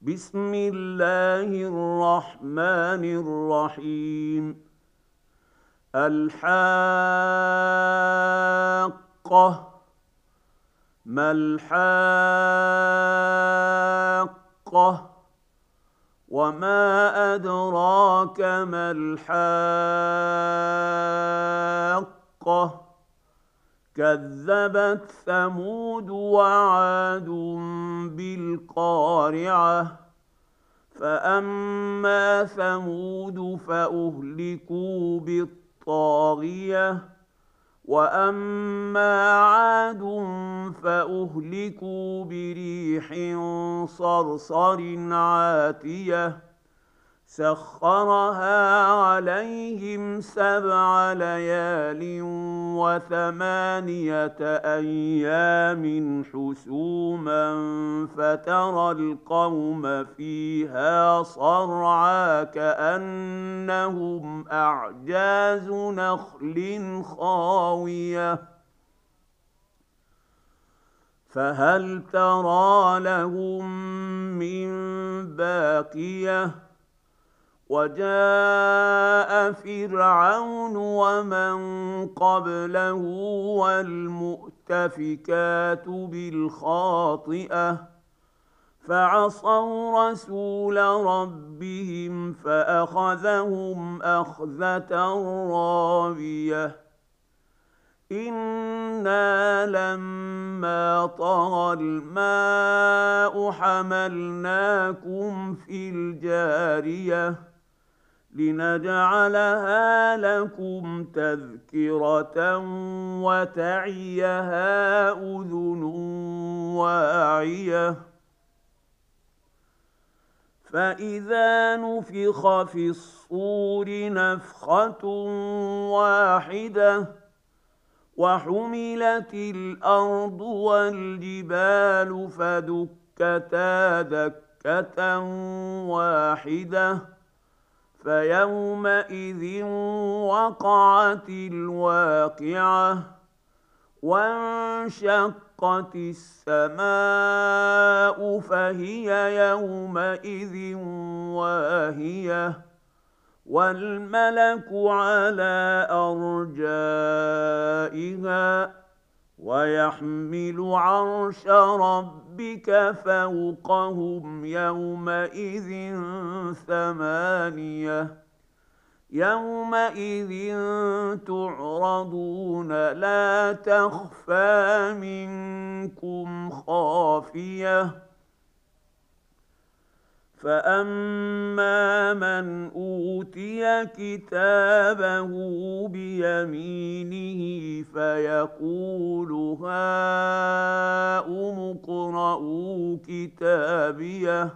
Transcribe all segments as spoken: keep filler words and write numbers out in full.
بسم الله الرحمن الرحيم. الحاقة. ما الحاقة؟ وما أدراك ما الحاقة؟ كذبت ثمود وعاد بالقارعة. فأما ثمود فأهلكوا بالطاغية، وأما عاد فأهلكوا بريح صرصر عاتية سخرها عليهم سبع ليال وثمانية أيام حسوما فترى القوم فيها صرعى كأنهم أعجاز نخل خاوية فهل ترى لهم من باقية. وجاء فرعون ومن قبله والمؤتفكات بالخاطئة فعصوا رسول ربهم فأخذهم أخذة رابية. إنا لما طغى الماء حملناكم في الجارية لنجعلها لكم تذكرة وتعيها أذن واعية. فإذا نفخ في الصور نفخة واحدة وحملت الأرض والجبال فدكتا دكة واحدة فيومئذ وقعت الواقعة وانشقت السماء فهي يومئذ واهية والملك على أرجائها ويحمل عرش ربك فوقهم يومئذ ثمانية. يومئذ تعرضون لا تخفى منكم خافية. فأما من أوتي كتابه بيمينه فيقول هاؤم اقرءوا كتابيه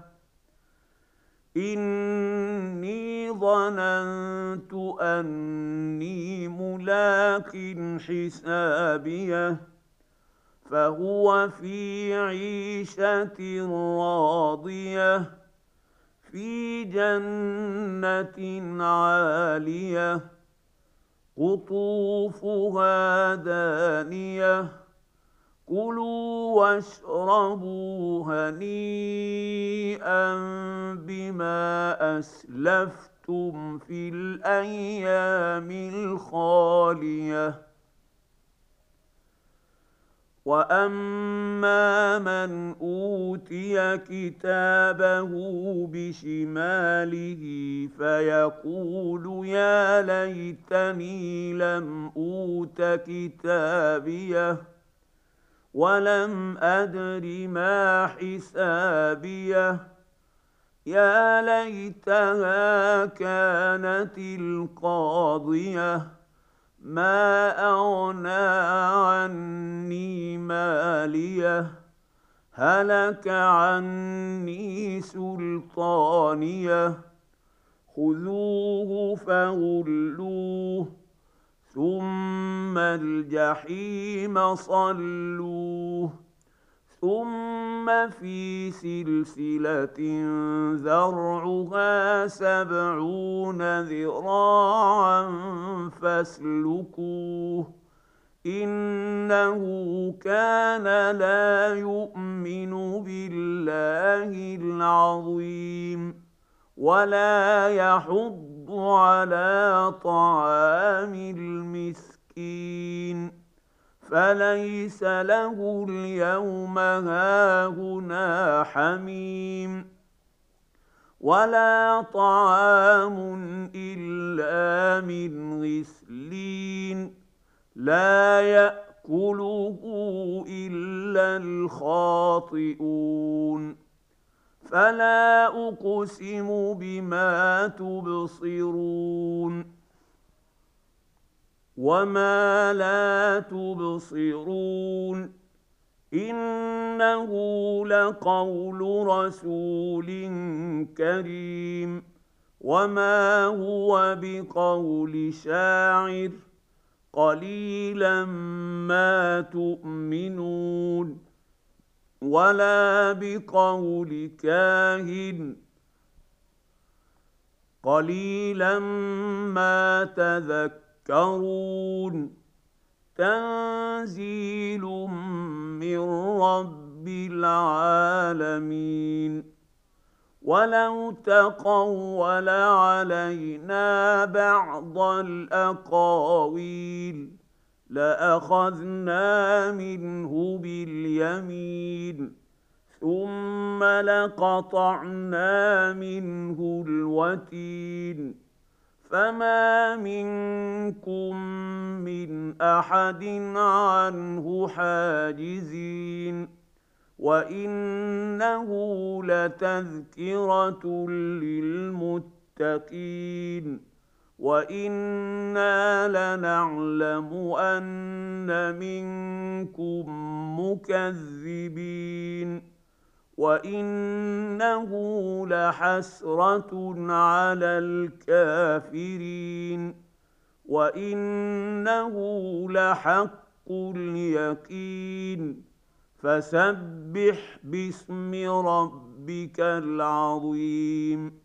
إني ظننت أني ملاق حسابيه فهو في عيشة راضية في جنة عالية قطوفها دانية كلوا واشربوا هنيئا بما أسلفتم في الأيام الخالية. وأما من أوتي كتابه بشماله فيقول يا ليتني لم أوت كتابيه ولم أدر ما حسابيه يا ليتها كانت القاضية ما أغنى عني ماليه هلك عني سلطانيه خذوه فغلوه ثم الجحيم صلوه ثم في سلسلة ذرعها سبعون ذراعا فاسلكوه إنه كان لا يؤمن بالله العظيم ولا يحض على طعام المسكين فليس له اليوم هاهنا حميم ولا طعام إلا من غسلين لا يأكله إلا الخاطئون فلا أقسم بما تبصرون وما لا تبصرون إنه لقول رسول كريم وما هو بقول شاعر قليلا ما تؤمنون ولا بقول كاهن قليلا ما تذكرون تنزيل من رب العالمين ولو تقول علينا بعض الأقاويل لأخذنا منه باليمين ثم لقطعنا منه الوتين فما منكم من أحد عنه حاجزين وإنه لتذكرة للمتقين وإنا لنعلم أن منكم مكذبين وإنه لحسرة على الكافرين وإنه لحق اليقين فسبح باسم ربك العظيم